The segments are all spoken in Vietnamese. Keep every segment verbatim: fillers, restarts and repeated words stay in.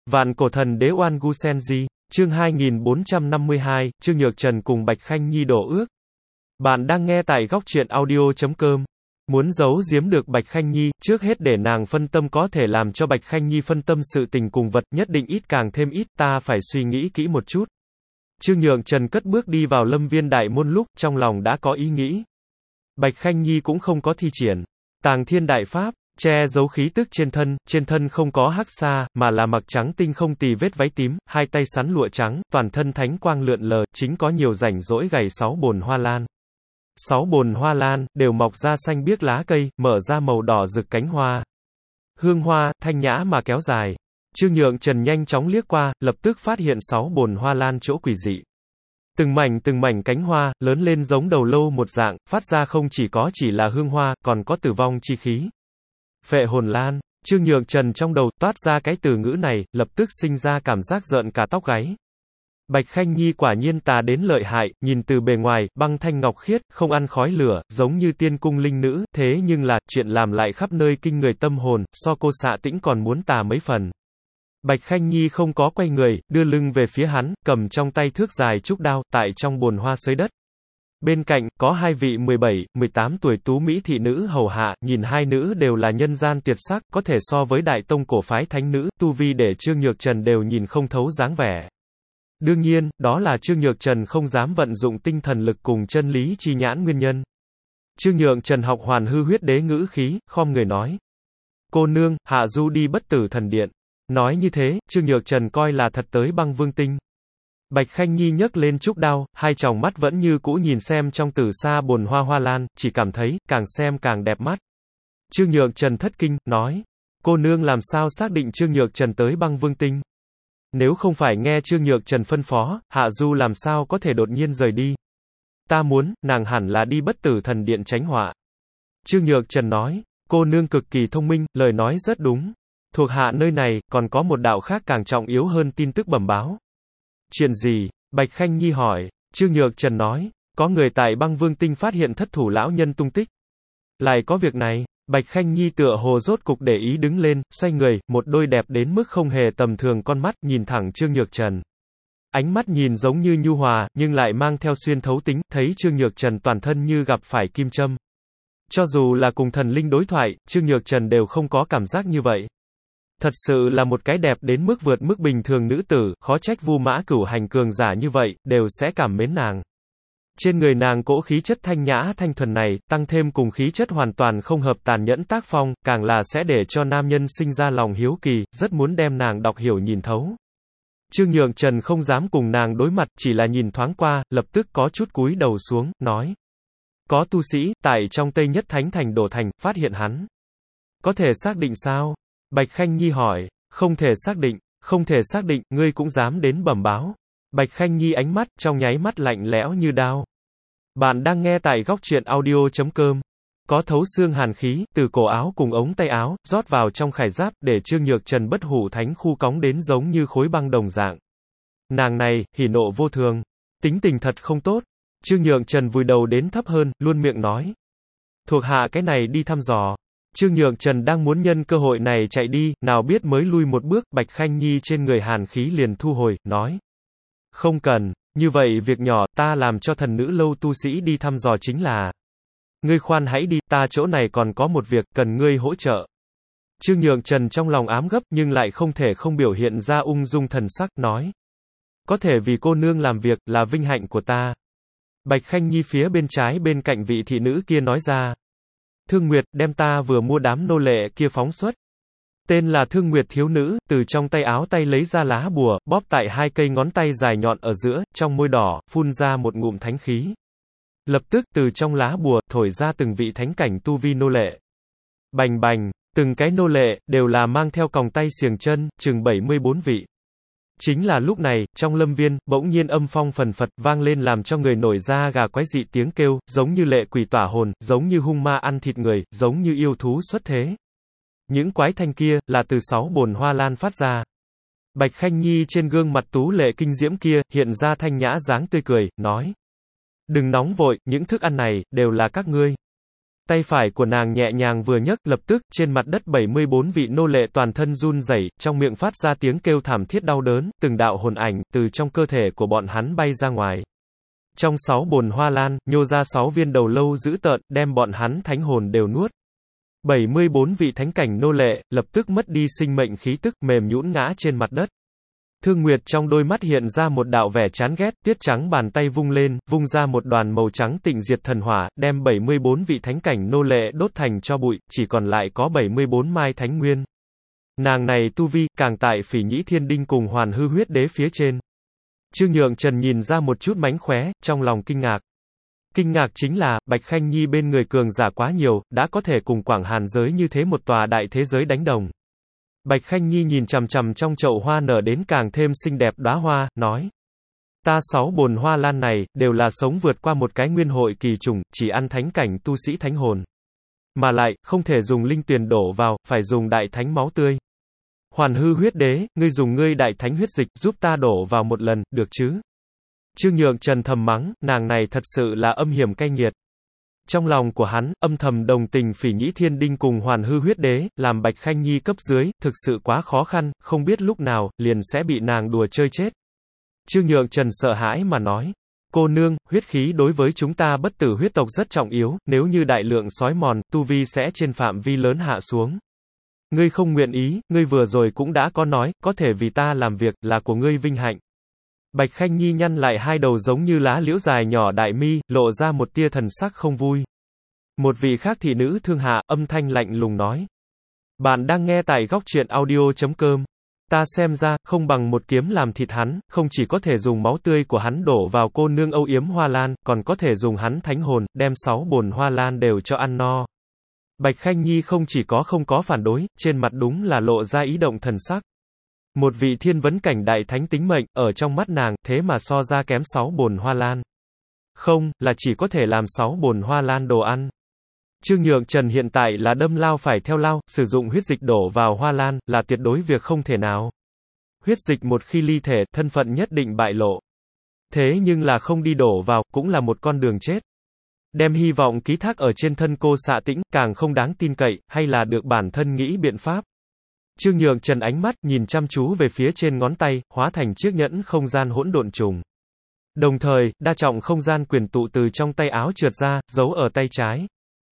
Vạn cổ thần đế Oan Gu Senji, chương hai nghìn bốn trăm năm mươi hai, Trương Nhược Trần cùng Bạch Khanh Nhi đổ ước. Bạn đang nghe tại góc truyện audio chấm com. Muốn giấu giếm được Bạch Khanh Nhi, trước hết để nàng phân tâm có thể làm cho Bạch Khanh Nhi phân tâm sự tình cùng vật, nhất định ít càng thêm ít, ta phải suy nghĩ kỹ một chút. Trương Nhược Trần cất bước đi vào Lâm Viên đại môn lúc, trong lòng đã có ý nghĩ. Bạch Khanh Nhi cũng không có thi triển Tàng Thiên Đại Pháp, che giấu khí tức trên thân, trên thân không có hắc sa, mà là mặc trắng tinh không tì vết váy tím, hai tay sắn lụa trắng, toàn thân thánh quang lượn lờ, chính có nhiều rảnh rỗi gảy sáu bồn hoa lan. Sáu bồn hoa lan, đều mọc ra xanh biếc lá cây, mở ra màu đỏ rực cánh hoa. Hương hoa, thanh nhã mà kéo dài. Trương Nhược Trần nhanh chóng liếc qua, lập tức phát hiện sáu bồn hoa lan chỗ quỷ dị. Từng mảnh từng mảnh cánh hoa, lớn lên giống đầu lâu một dạng, phát ra không chỉ có chỉ là hương hoa, còn có tử vong chi khí. Phệ hồn lan. Trương Nhược Trần trong đầu toát ra cái từ ngữ này, lập tức sinh ra cảm giác rợn cả tóc gáy. Bạch Khanh Nhi quả nhiên tà đến lợi hại, nhìn từ bề ngoài, băng thanh ngọc khiết, không ăn khói lửa, giống như tiên cung linh nữ, thế nhưng là, chuyện làm lại khắp nơi kinh người tâm hồn, so cô Xạ Tĩnh còn muốn tà mấy phần. Bạch Khanh Nhi không có quay người, đưa lưng về phía hắn, cầm trong tay thước dài trúc đao, tại trong bồn hoa xới đất. Bên cạnh, có hai vị mười bảy, mười tám tuổi tú mỹ thị nữ hầu hạ, nhìn hai nữ đều là nhân gian tuyệt sắc, có thể so với đại tông cổ phái thánh nữ, tu vi để Trương Nhược Trần đều nhìn không thấu dáng vẻ. Đương nhiên, đó là Trương Nhược Trần không dám vận dụng tinh thần lực cùng chân lý chi nhãn nguyên nhân. Trương Nhược Trần học Hoàn Hư Huyết Đế ngữ khí, khom người nói. Cô nương, hạ du đi Bất Tử Thần Điện. Nói như thế, Trương Nhược Trần coi là thật tới Băng Vương Tinh. Bạch Khanh Nhi nhấc lên trúc đao, hai tròng mắt vẫn như cũ nhìn xem trong tử sa bồn hoa hoa lan, chỉ cảm thấy, càng xem càng đẹp mắt. Trương Nhược Trần thất kinh, nói. Cô nương làm sao xác định Trương Nhược Trần tới Băng Vương Tinh? Nếu không phải nghe Trương Nhược Trần phân phó, Hạ Du làm sao có thể đột nhiên rời đi? Ta muốn, nàng hẳn là đi Bất Tử Thần Điện tránh họa. Trương Nhược Trần nói. Cô nương cực kỳ thông minh, lời nói rất đúng. Thuộc hạ nơi này, còn có một đạo khác càng trọng yếu hơn tin tức bẩm báo. Chuyện gì? Bạch Khanh Nhi hỏi. Trương Nhược Trần nói. Có người tại Băng Vương Tinh phát hiện thất thủ lão nhân tung tích. Lại có việc này. Bạch Khanh Nhi tựa hồ rốt cục để ý đứng lên, xoay người, một đôi đẹp đến mức không hề tầm thường con mắt, nhìn thẳng Trương Nhược Trần. Ánh mắt nhìn giống như nhu hòa, nhưng lại mang theo xuyên thấu tính, thấy Trương Nhược Trần toàn thân như gặp phải kim châm. Cho dù là cùng thần linh đối thoại, Trương Nhược Trần đều không có cảm giác như vậy. Thật sự là một cái đẹp đến mức vượt mức bình thường nữ tử, khó trách Vu Mã Cửu hành cường giả như vậy, đều sẽ cảm mến nàng. Trên người nàng cỗ khí chất thanh nhã thanh thuần này, tăng thêm cùng khí chất hoàn toàn không hợp tàn nhẫn tác phong, càng là sẽ để cho nam nhân sinh ra lòng hiếu kỳ, rất muốn đem nàng đọc hiểu nhìn thấu. Trương Nhược Trần không dám cùng nàng đối mặt, chỉ là nhìn thoáng qua, lập tức có chút cúi đầu xuống, nói. Có tu sĩ, tại trong Tây Nhất Thánh Thành đổ thành, phát hiện hắn. Có thể xác định sao? Bạch Khanh Nhi hỏi. Không thể xác định, không thể xác định, ngươi cũng dám đến bẩm báo. Bạch Khanh Nhi ánh mắt, trong nháy mắt lạnh lẽo như đao. Bạn đang nghe tại góc truyện audio chấm com. Có thấu xương hàn khí, từ cổ áo cùng ống tay áo, rót vào trong khải giáp, để Trương Nhược Trần bất hủ thánh khu cóng đến giống như khối băng đồng dạng. Nàng này, hỉ nộ vô thường. Tính tình thật không tốt. Trương Nhược Trần vùi đầu đến thấp hơn, luôn miệng nói. Thuộc hạ cái này đi thăm dò. Trương Nhược Trần đang muốn nhân cơ hội này chạy đi, nào biết mới lui một bước, Bạch Khanh Nhi trên người hàn khí liền thu hồi, nói. Không cần, như vậy việc nhỏ, ta làm cho thần nữ lâu tu sĩ đi thăm dò chính là. Ngươi khoan hãy đi, ta chỗ này còn có một việc, cần ngươi hỗ trợ. Trương Nhược Trần trong lòng ám gấp, nhưng lại không thể không biểu hiện ra ung dung thần sắc, nói. Có thể vì cô nương làm việc, là vinh hạnh của ta. Bạch Khanh Nhi phía bên trái bên cạnh vị thị nữ kia nói ra. Thương Nguyệt, đem ta vừa mua đám nô lệ kia phóng xuất. Tên là Thương Nguyệt thiếu nữ, từ trong tay áo tay lấy ra lá bùa, bóp tại hai cây ngón tay dài nhọn ở giữa, trong môi đỏ, phun ra một ngụm thánh khí. Lập tức, từ trong lá bùa, thổi ra từng vị thánh cảnh tu vi nô lệ. Bành bành, từng cái nô lệ, đều là mang theo còng tay xiềng chân, chừng bảy mươi bốn vị. Chính là lúc này, trong lâm viên, bỗng nhiên âm phong phần phật, vang lên làm cho người nổi da gà quái dị tiếng kêu, giống như lệ quỷ tỏa hồn, giống như hung ma ăn thịt người, giống như yêu thú xuất thế. Những quái thanh kia, là từ sáu bồn hoa lan phát ra. Bạch Khanh Nhi trên gương mặt tú lệ kinh diễm kia, hiện ra thanh nhã dáng tươi cười, nói. Đừng nóng vội, những thức ăn này, đều là các ngươi. Tay phải của nàng nhẹ nhàng vừa nhấc, lập tức, trên mặt đất bảy mươi bốn vị nô lệ toàn thân run rẩy, trong miệng phát ra tiếng kêu thảm thiết đau đớn, từng đạo hồn ảnh, từ trong cơ thể của bọn hắn bay ra ngoài. Trong sáu bồn hoa lan, nhô ra sáu viên đầu lâu dữ tợn, đem bọn hắn thánh hồn đều nuốt. bảy mươi bốn vị thánh cảnh nô lệ, lập tức mất đi sinh mệnh khí tức, mềm nhũn ngã trên mặt đất. Thương Nguyệt trong đôi mắt hiện ra một đạo vẻ chán ghét, tuyết trắng bàn tay vung lên, vung ra một đoàn màu trắng tịnh diệt thần hỏa, đem bảy mươi bốn vị thánh cảnh nô lệ đốt thành tro bụi, chỉ còn lại có bảy mươi bốn mai thánh nguyên. Nàng này tu vi, càng tại Phỉ Nhĩ Thiên Đinh cùng Hoàn Hư Huyết Đế phía trên. Trương Nhượng Trần nhìn ra một chút mánh khóe, trong lòng kinh ngạc. Kinh ngạc chính là, Bạch Khanh Nhi bên người cường giả quá nhiều, đã có thể cùng Quảng Hàn giới như thế một tòa đại thế giới đánh đồng. Bạch Khanh Nhi nhìn chằm chằm trong chậu hoa nở đến càng thêm xinh đẹp đóa hoa, nói. Ta sáu bồn hoa lan này, đều là sống vượt qua một cái nguyên hội kỳ trùng, chỉ ăn thánh cảnh tu sĩ thánh hồn. Mà lại, không thể dùng linh tuyền đổ vào, phải dùng đại thánh máu tươi. Hoàn Hư Huyết Đế, ngươi dùng ngươi đại thánh huyết dịch, giúp ta đổ vào một lần, được chứ? Trương Nhượng Trần thầm mắng, nàng này thật sự là âm hiểm cay nghiệt. Trong lòng của hắn, âm thầm đồng tình Phỉ Nhĩ Thiên Đinh cùng Hoàn Hư Huyết Đế, làm Bạch Khanh Nhi cấp dưới, thực sự quá khó khăn, không biết lúc nào, liền sẽ bị nàng đùa chơi chết. Trương Nhượng Trần sợ hãi mà nói, cô nương, huyết khí đối với chúng ta bất tử huyết tộc rất trọng yếu, nếu như đại lượng sói mòn, tu vi sẽ trên phạm vi lớn hạ xuống. Ngươi không nguyện ý, ngươi vừa rồi cũng đã có nói, có thể vì ta làm việc, là của ngươi vinh hạnh. Bạch Khanh Nhi nhăn lại hai đầu giống như lá liễu dài nhỏ đại mi, lộ ra một tia thần sắc không vui. Một vị khác thị nữ Thương Hạ, âm thanh lạnh lùng nói. Bạn đang nghe tại góc truyện audio chấm com. Ta xem ra, không bằng một kiếm làm thịt hắn, không chỉ có thể dùng máu tươi của hắn đổ vào cô nương âu yếm hoa lan, còn có thể dùng hắn thánh hồn, đem sáu bồn hoa lan đều cho ăn no. Bạch Khanh Nhi không chỉ có không có phản đối, trên mặt đúng là lộ ra ý động thần sắc. Một vị thiên vấn cảnh đại thánh tính mệnh, ở trong mắt nàng, thế mà so ra kém sáu bồn hoa lan. Không, là chỉ có thể làm sáu bồn hoa lan đồ ăn. Trương Nhượng Trần hiện tại là đâm lao phải theo lao, sử dụng huyết dịch đổ vào hoa lan, là tuyệt đối việc không thể nào. Huyết dịch một khi ly thể, thân phận nhất định bại lộ. Thế nhưng là không đi đổ vào, cũng là một con đường chết. Đem hy vọng ký thác ở trên thân cô Xạ Tĩnh, càng không đáng tin cậy, hay là được bản thân nghĩ biện pháp. Trương Nhượng Trần ánh mắt, nhìn chăm chú về phía trên ngón tay, hóa thành chiếc nhẫn không gian hỗn độn trùng. Đồng thời, đa trọng không gian quyền tụ từ trong tay áo trượt ra, giấu ở tay trái.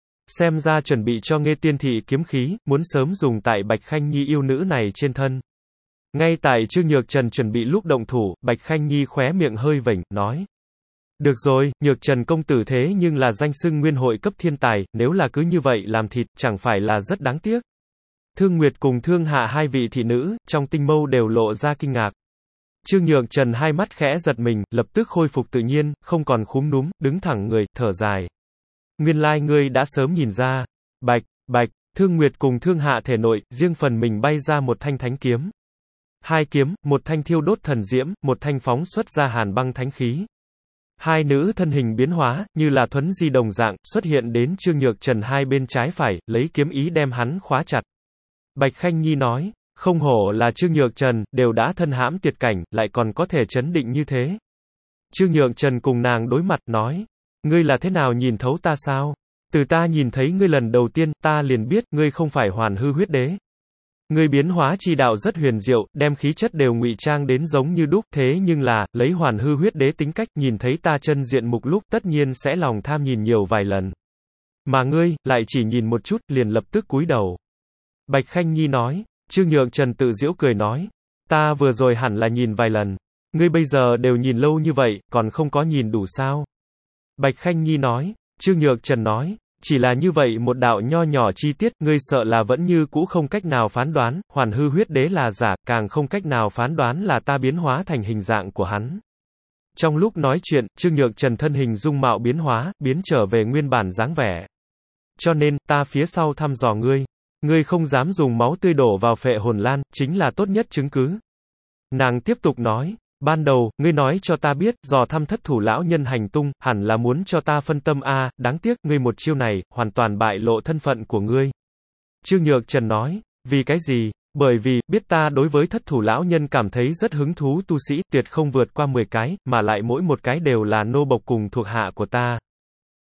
Xem ra chuẩn bị cho Nghê Tiên Thị kiếm khí, muốn sớm dùng tại Bạch Khanh Nhi yêu nữ này trên thân. Ngay tại Trương Nhược Trần chuẩn bị lúc động thủ, Bạch Khanh Nhi khóe miệng hơi vểnh, nói. Được rồi, Nhược Trần công tử thế nhưng là danh xưng nguyên hội cấp thiên tài, nếu là cứ như vậy làm thịt, chẳng phải là rất đáng tiếc. Thương Nguyệt cùng Thương Hạ hai vị thị nữ, trong tinh mâu đều lộ ra kinh ngạc. Trương Nhượng Trần hai mắt khẽ giật mình, lập tức khôi phục tự nhiên, không còn khúm núm, đứng thẳng người, thở dài. Nguyên lai ngươi đã sớm nhìn ra. Bạch, bạch, Thương Nguyệt cùng Thương Hạ thể nội, riêng phần mình bay ra một thanh thánh kiếm. Hai kiếm, một thanh thiêu đốt thần diễm, một thanh phóng xuất ra hàn băng thánh khí. Hai nữ thân hình biến hóa, như là thuấn di đồng dạng, xuất hiện đến Trương Nhược Trần hai bên trái phải, lấy kiếm ý đem hắn khóa chặt. Bạch Khanh Nhi nói, không hổ là Trương Nhược Trần, đều đã thân hãm tuyệt cảnh, lại còn có thể chấn định như thế. Trương Nhược Trần cùng nàng đối mặt, nói, ngươi là thế nào nhìn thấu ta sao? Từ ta nhìn thấy ngươi lần đầu tiên, ta liền biết, ngươi không phải Hoàn Hư Huyết Đế. Ngươi biến hóa chi đạo rất huyền diệu, đem khí chất đều ngụy trang đến giống như đúc, thế nhưng là, lấy Hoàn Hư Huyết Đế tính cách, nhìn thấy ta chân diện mục lúc, tất nhiên sẽ lòng tham nhìn nhiều vài lần. Mà ngươi, lại chỉ nhìn một chút, liền lập tức cúi đầu. Bạch Khanh Nhi nói, Trương Nhượng Trần tự giễu cười nói, ta vừa rồi hẳn là nhìn vài lần. Ngươi bây giờ đều nhìn lâu như vậy, còn không có nhìn đủ sao? Bạch Khanh Nhi nói, Trương Nhược Trần nói, chỉ là như vậy một đạo nho nhỏ chi tiết, ngươi sợ là vẫn như cũ không cách nào phán đoán, Hoàn Hư Huyết Đế là giả, càng không cách nào phán đoán là ta biến hóa thành hình dạng của hắn. Trong lúc nói chuyện, Trương Nhược Trần thân hình dung mạo biến hóa, biến trở về nguyên bản dáng vẻ. Cho nên, ta phía sau thăm dò ngươi. Ngươi không dám dùng máu tươi đổ vào phệ hồn lan, chính là tốt nhất chứng cứ. Nàng tiếp tục nói, ban đầu, ngươi nói cho ta biết, dò thăm thất thủ lão nhân hành tung, hẳn là muốn cho ta phân tâm a, à, đáng tiếc, ngươi một chiêu này, hoàn toàn bại lộ thân phận của ngươi. Trương Nhược Trần nói, vì cái gì? Bởi vì, biết ta đối với thất thủ lão nhân cảm thấy rất hứng thú tu sĩ, tuyệt không vượt qua mười cái, mà lại mỗi một cái đều là nô bộc cùng thuộc hạ của ta.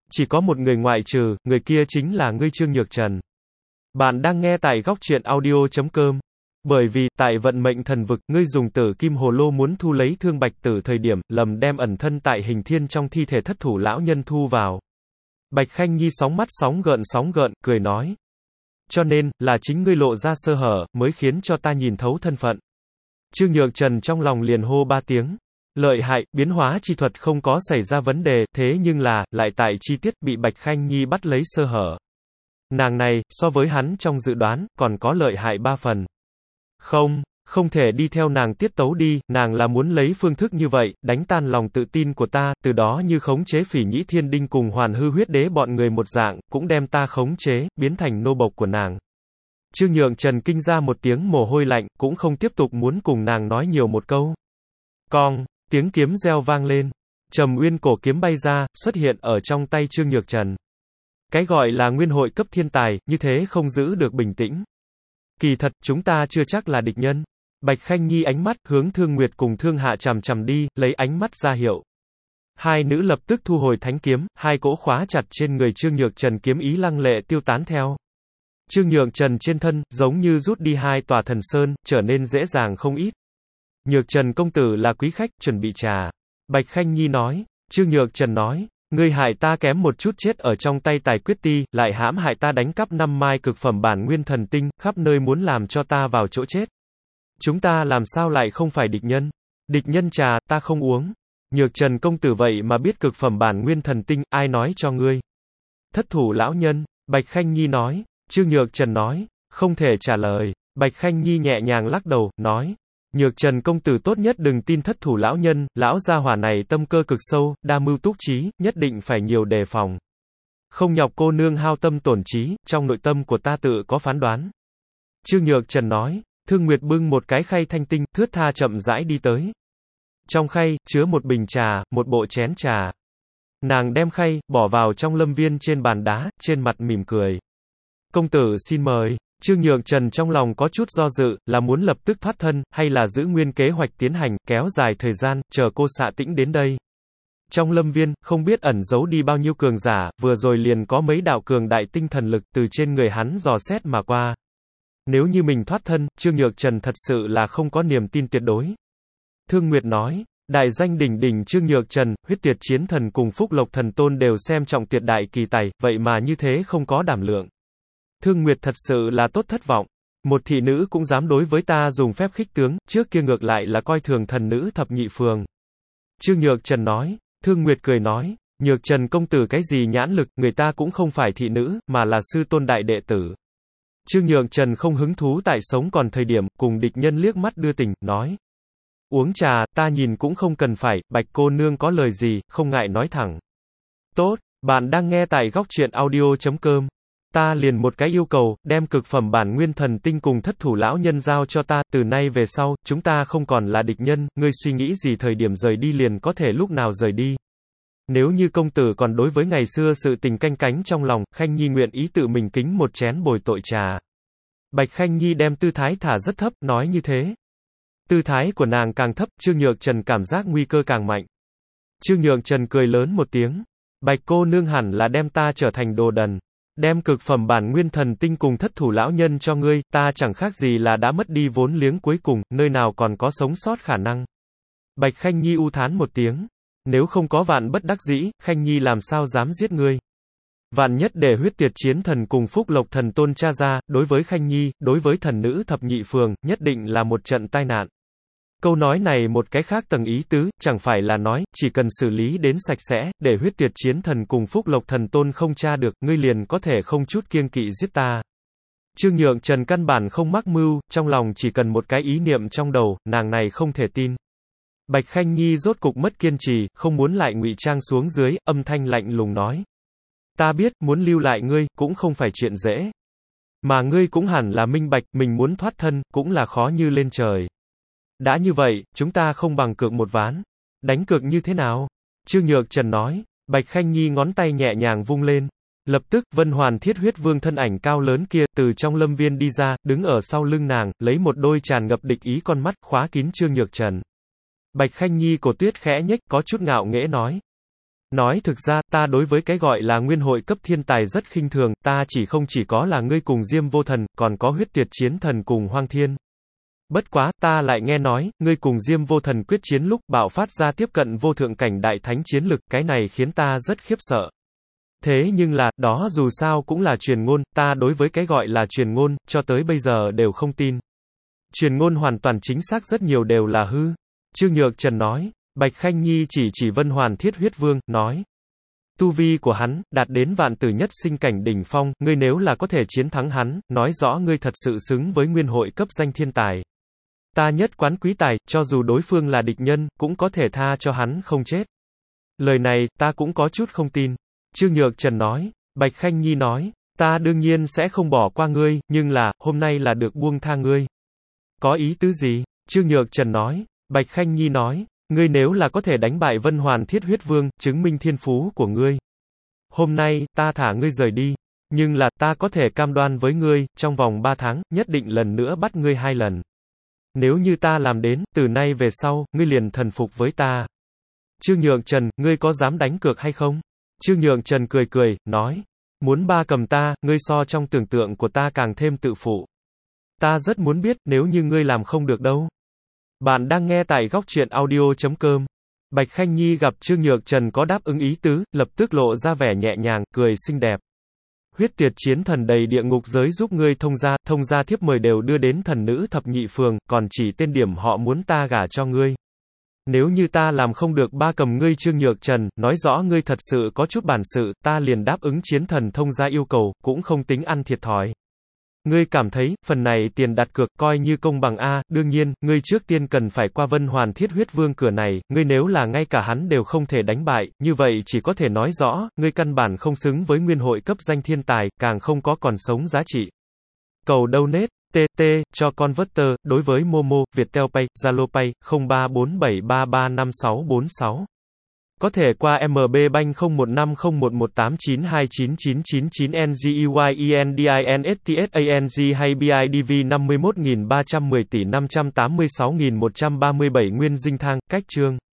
Chỉ có một người ngoại trừ, người kia chính là ngươi Trương Nhược Trần. Bạn đang nghe tại góc truyện audio chấm com. Bởi vì, tại vận mệnh thần vực, ngươi dùng tử kim hồ lô muốn thu lấy Thương Bạch Tử thời điểm, lầm đem ẩn thân tại hình thiên trong thi thể thất thủ lão nhân thu vào. Bạch Khanh Nhi sóng mắt sóng gợn sóng gợn, cười nói. Cho nên, là chính ngươi lộ ra sơ hở, mới khiến cho ta nhìn thấu thân phận. Trương Nhược Trần trong lòng liền hô ba tiếng. Lợi hại, biến hóa chi thuật không có xảy ra vấn đề, thế nhưng là, lại tại chi tiết bị Bạch Khanh Nhi bắt lấy sơ hở. Nàng này, so với hắn trong dự đoán, còn có lợi hại ba phần. Không, không thể đi theo nàng tiết tấu đi, nàng là muốn lấy phương thức như vậy, đánh tan lòng tự tin của ta, từ đó như khống chế Phỉ Nhĩ Thiên Đinh cùng Hoàn Hư Huyết Đế bọn người một dạng, cũng đem ta khống chế, biến thành nô bộc của nàng. Trương Nhượng Trần kinh ra một tiếng mồ hôi lạnh, cũng không tiếp tục muốn cùng nàng nói nhiều một câu. Cong, tiếng kiếm reo vang lên. Trầm Uyên cổ kiếm bay ra, xuất hiện ở trong tay Trương Nhược Trần. Cái gọi là nguyên hội cấp thiên tài, như thế không giữ được bình tĩnh. Kỳ thật, chúng ta chưa chắc là địch nhân. Bạch Khanh Nhi ánh mắt, hướng Thương Nguyệt cùng Thương Hạ chằm chằm đi, lấy ánh mắt ra hiệu. Hai nữ lập tức thu hồi thánh kiếm, hai cỗ khóa chặt trên người Trương Nhược Trần kiếm ý lăng lệ tiêu tán theo. Trương Nhược Trần trên thân, giống như rút đi hai tòa thần sơn, trở nên dễ dàng không ít. Nhược Trần công tử là quý khách, chuẩn bị trà. Bạch Khanh Nhi nói. Trương Nhược Trần nói. Ngươi hại ta kém một chút chết ở trong tay Tài Quyết Ti, lại hãm hại ta đánh cắp năm mai cực phẩm bản nguyên thần tinh, khắp nơi muốn làm cho ta vào chỗ chết. Chúng ta làm sao lại không phải địch nhân? Địch nhân trà, ta không uống. Nhược Trần công tử vậy mà biết cực phẩm bản nguyên thần tinh, ai nói cho ngươi? Thất thủ lão nhân. Bạch Khanh Nhi nói. Trương Nhược Trần nói. Không thể trả lời. Bạch Khanh Nhi nhẹ nhàng lắc đầu, nói. Nhược Trần công tử tốt nhất đừng tin thất thủ lão nhân, lão gia hỏa này tâm cơ cực sâu, đa mưu túc trí, nhất định phải nhiều đề phòng. Không nhọc cô nương hao tâm tổn trí, trong nội tâm của ta tự có phán đoán. Trương Nhược Trần nói. Thương Nguyệt bưng một cái khay thanh tinh, thướt tha chậm rãi đi tới. Trong khay, chứa một bình trà, một bộ chén trà. Nàng đem khay, bỏ vào trong lâm viên trên bàn đá, trên mặt mỉm cười. Công tử xin mời. Trương Nhược Trần trong lòng có chút do dự, là muốn lập tức thoát thân, hay là giữ nguyên kế hoạch tiến hành, kéo dài thời gian, chờ cô xạ tĩnh đến đây. Trong lâm viên, không biết ẩn giấu đi bao nhiêu cường giả, vừa rồi liền có mấy đạo cường đại tinh thần lực từ trên người hắn dò xét mà qua. Nếu như mình thoát thân, Trương Nhược Trần thật sự là không có niềm tin tuyệt đối. Thương Nguyệt nói, đại danh đỉnh đỉnh Trương Nhược Trần, huyết tuyệt chiến thần cùng phúc lộc thần tôn đều xem trọng tuyệt đại kỳ tài, vậy mà như thế không có đảm lượng. Thương Nguyệt thật sự là tốt thất vọng. Một thị nữ cũng dám đối với ta dùng phép khích tướng, trước kia ngược lại là coi thường thần nữ thập nhị phường. Trương Nhược Trần nói. Thương Nguyệt cười nói. Nhược Trần công tử cái gì nhãn lực, người ta cũng không phải thị nữ, mà là sư tôn đại đệ tử. Trương Nhược Trần không hứng thú tại sống còn thời điểm, cùng địch nhân liếc mắt đưa tình, nói. Uống trà, ta nhìn cũng không cần phải, Bạch cô nương có lời gì, không ngại nói thẳng. Tốt, bạn đang nghe tại góc truyện audio chấm com. Ta liền một cái yêu cầu, đem cực phẩm bản nguyên thần tinh cùng thất thủ lão nhân giao cho ta, từ nay về sau, chúng ta không còn là địch nhân, ngươi suy nghĩ gì thời điểm rời đi liền có thể lúc nào rời đi. Nếu như công tử còn đối với ngày xưa sự tình canh cánh trong lòng, Khanh Nhi nguyện ý tự mình kính một chén bồi tội trà. Bạch Khanh Nhi đem tư thái thả rất thấp, nói như thế. Tư thái của nàng càng thấp, Trương Nhược Trần cảm giác nguy cơ càng mạnh. Trương Nhược Trần cười lớn một tiếng. Bạch cô nương hẳn là đem ta trở thành đồ đần. Đem cực phẩm bản nguyên thần tinh cùng thất thủ lão nhân cho ngươi, ta chẳng khác gì là đã mất đi vốn liếng cuối cùng, nơi nào còn có sống sót khả năng. Bạch Khanh Nhi u thán một tiếng. Nếu không có vạn bất đắc dĩ, Khanh Nhi làm sao dám giết ngươi. Vạn nhất để huyết tuyệt chiến thần cùng phúc lộc thần tôn tra ra, đối với Khanh Nhi, đối với thần nữ thập nhị phường, nhất định là một trận tai nạn. Câu nói này một cái khác tầng ý tứ, chẳng phải là nói, chỉ cần xử lý đến sạch sẽ, để huyết tuyệt chiến thần cùng phúc lộc thần tôn không tra được, ngươi liền có thể không chút kiêng kỵ giết ta. Trương Nhượng Trần căn bản không mắc mưu, trong lòng chỉ cần một cái ý niệm trong đầu, nàng này không thể tin. Bạch Khanh Nhi rốt cục mất kiên trì, không muốn lại ngụy trang xuống dưới, âm thanh lạnh lùng nói. Ta biết, muốn lưu lại ngươi, cũng không phải chuyện dễ. Mà ngươi cũng hẳn là minh bạch, mình muốn thoát thân, cũng là khó như lên trời. Đã như vậy, chúng ta không bằng cược một ván. Đánh cược như thế nào? Trương Nhược Trần nói. Bạch Khanh Nhi ngón tay nhẹ nhàng vung lên. Lập tức, Vân Hoàn Thiết Huyết Vương thân ảnh cao lớn kia, từ trong lâm viên đi ra, đứng ở sau lưng nàng, lấy một đôi tràn ngập địch ý con mắt, khóa kín Trương Nhược Trần. Bạch Khanh Nhi cổ tuyết khẽ nhếch, có chút ngạo nghễ nói. Nói thực ra, ta đối với cái gọi là nguyên hội cấp thiên tài rất khinh thường, ta chỉ không chỉ có là ngươi cùng Diêm Vô Thần, còn có huyết tuyệt chiến thần cùng Hoang Thiên. Bất quá, ta lại nghe nói, ngươi cùng Diêm Vô Thần quyết chiến lúc bạo phát ra tiếp cận vô thượng cảnh đại thánh chiến lực, cái này khiến ta rất khiếp sợ. Thế nhưng là, đó dù sao cũng là truyền ngôn, ta đối với cái gọi là truyền ngôn, cho tới bây giờ đều không tin. Truyền ngôn hoàn toàn chính xác rất nhiều đều là hư. Trương Nhược Trần nói. Bạch Khanh Nhi chỉ chỉ Vân Hoàn Thiết Huyết Vương, nói. Tu vi của hắn, đạt đến vạn tử nhất sinh cảnh đỉnh phong, ngươi nếu là có thể chiến thắng hắn, nói rõ ngươi thật sự xứng với nguyên hội cấp danh thiên tài. Ta nhất quán quý tài, cho dù đối phương là địch nhân, cũng có thể tha cho hắn không chết. Lời này, ta cũng có chút không tin. Trương Nhược Trần nói. Bạch Khanh Nhi nói. Ta đương nhiên sẽ không bỏ qua ngươi, nhưng là, hôm nay là được buông tha ngươi. Có ý tứ gì? Trương Nhược Trần nói. Bạch Khanh Nhi nói. Ngươi nếu là có thể đánh bại Vân Hoàn Thiết Huyết Vương, chứng minh thiên phú của ngươi. Hôm nay, ta thả ngươi rời đi. Nhưng là, ta có thể cam đoan với ngươi, trong vòng ba tháng, nhất định lần nữa bắt ngươi hai lần. Nếu như ta làm đến, từ nay về sau, ngươi liền thần phục với ta. Trương Nhược Trần, ngươi có dám đánh cược hay không? Trương Nhược Trần cười cười, nói. Muốn ba cầm ta, ngươi so trong tưởng tượng của ta càng thêm tự phụ. Ta rất muốn biết, nếu như ngươi làm không được đâu. Bạn đang nghe tại góc truyện audio chấm com. Bạch Khanh Nhi gặp Trương Nhược Trần có đáp ứng ý tứ, lập tức lộ ra vẻ nhẹ nhàng, cười xinh đẹp. Huyết tuyệt chiến thần đầy địa ngục giới giúp ngươi thông gia, thông gia thiếp mời đều đưa đến thần nữ thập nhị phường, còn chỉ tên điểm họ muốn ta gả cho ngươi. Nếu như ta làm không được ba cầm ngươi Trương Nhược Trần, nói rõ ngươi thật sự có chút bản sự, ta liền đáp ứng chiến thần thông gia yêu cầu, cũng không tính ăn thiệt thòi. Ngươi cảm thấy, phần này tiền đặt cược, coi như công bằng a, đương nhiên, ngươi trước tiên cần phải qua Vân Hoàn Thiết Huyết Vương cửa này, ngươi nếu là ngay cả hắn đều không thể đánh bại, như vậy chỉ có thể nói rõ, ngươi căn bản không xứng với nguyên hội cấp danh thiên tài, càng không có còn sống giá trị. Cầu donate, tê tê, cho converter, đối với Momo, Viettel Pay, Zalo Pay, không ba bốn bảy ba ba năm sáu bốn sáu. Có thể qua em bê Bank không một năm không một một tám chín hai chín chín chín chín N G E Y E N D I N S T S A N G hay B I D V năm mươi mốt nghìn ba trăm mười tỷ năm trăm tám mươi sáu nghìn một trăm ba mươi bảy Nguyên Dinh Thang, cách chương.